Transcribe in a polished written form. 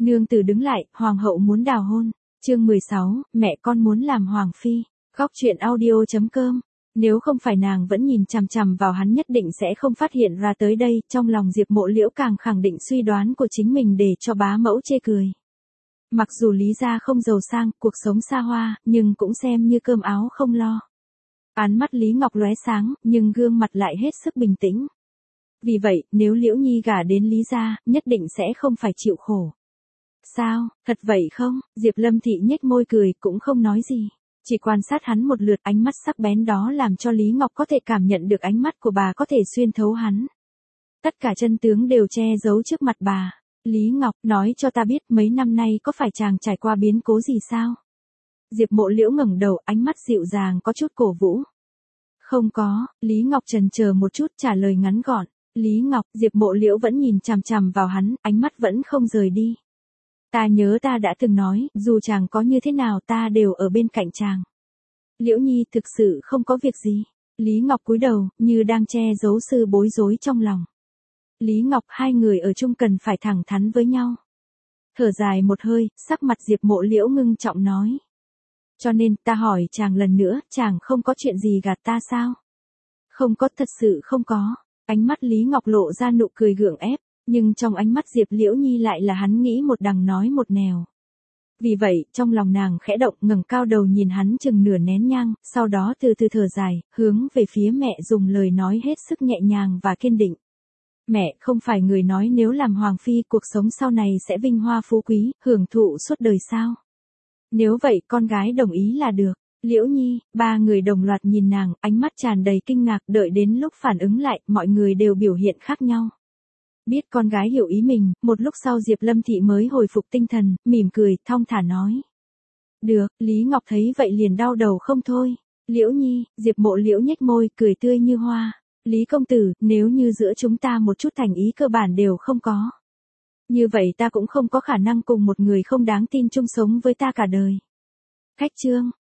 Nương tử đứng lại, hoàng hậu muốn đào hôn. Chương 16, mẹ con muốn làm hoàng phi. Góc truyện audio.com. Nếu không phải nàng vẫn nhìn chằm chằm vào hắn nhất định sẽ không phát hiện ra tới đây, trong lòng Diệp Mộ Liễu càng khẳng định suy đoán của chính mình để cho bá mẫu chê cười. Mặc dù Lý gia không giàu sang, cuộc sống xa hoa, nhưng cũng xem như cơm áo không lo. Ánh mắt Lý Ngọc lóe sáng, nhưng gương mặt lại hết sức bình tĩnh. Vì vậy, nếu Liễu Nhi gả đến Lý gia, nhất định sẽ không phải chịu khổ. Sao, thật vậy không? Diệp Lâm Thị nhếch môi cười, cũng không nói gì. Chỉ quan sát hắn một lượt, ánh mắt sắc bén đó làm cho Lý Ngọc có thể cảm nhận được ánh mắt của bà có thể xuyên thấu hắn. Tất cả chân tướng đều che giấu trước mặt bà. Lý Ngọc, nói cho ta biết mấy năm nay có phải chàng trải qua biến cố gì sao? Diệp Mộ Liễu ngẩng đầu, ánh mắt dịu dàng có chút cổ vũ. Không có, Lý Ngọc chần chờ một chút trả lời ngắn gọn. Lý Ngọc, Diệp Mộ Liễu vẫn nhìn chằm chằm vào hắn, ánh mắt vẫn không rời đi. Ta nhớ ta đã từng nói, dù chàng có như thế nào ta đều ở bên cạnh chàng. Liễu Nhi thực sự không có việc gì. Lý Ngọc cúi đầu, như đang che giấu sự bối rối trong lòng. Lý Ngọc, hai người ở chung cần phải thẳng thắn với nhau. Thở dài một hơi, sắc mặt Diệp Mộ Liễu ngưng trọng nói. Cho nên, ta hỏi chàng lần nữa, chàng không có chuyện gì gạt ta sao? Không có, thật sự không có. Ánh mắt Lý Ngọc lộ ra nụ cười gượng ép, nhưng trong ánh mắt Diệp Liễu Nhi lại là hắn nghĩ một đằng nói một nẻo. Vì vậy, trong lòng nàng khẽ động, ngẩng cao đầu nhìn hắn chừng nửa nén nhang, sau đó từ từ thở dài, hướng về phía mẹ dùng lời nói hết sức nhẹ nhàng và kiên định. Mẹ, không phải người nói nếu làm hoàng phi cuộc sống sau này sẽ vinh hoa phú quý, hưởng thụ suốt đời sao? Nếu vậy con gái đồng ý là được. Liễu Nhi, ba người đồng loạt nhìn nàng, ánh mắt tràn đầy kinh ngạc, đợi đến lúc phản ứng lại, mọi người đều biểu hiện khác nhau. Biết con gái hiểu ý mình, một lúc sau Diệp Lâm Thị mới hồi phục tinh thần, mỉm cười, thong thả nói. Được, Lý Ngọc thấy vậy liền đau đầu không thôi. Liễu Nhi, Diệp Mộ Liễu nhếch môi, cười tươi như hoa. Lý công tử, nếu như giữa chúng ta một chút thành ý cơ bản đều không có. Như vậy ta cũng không có khả năng cùng một người không đáng tin chung sống với ta cả đời. Khách trương,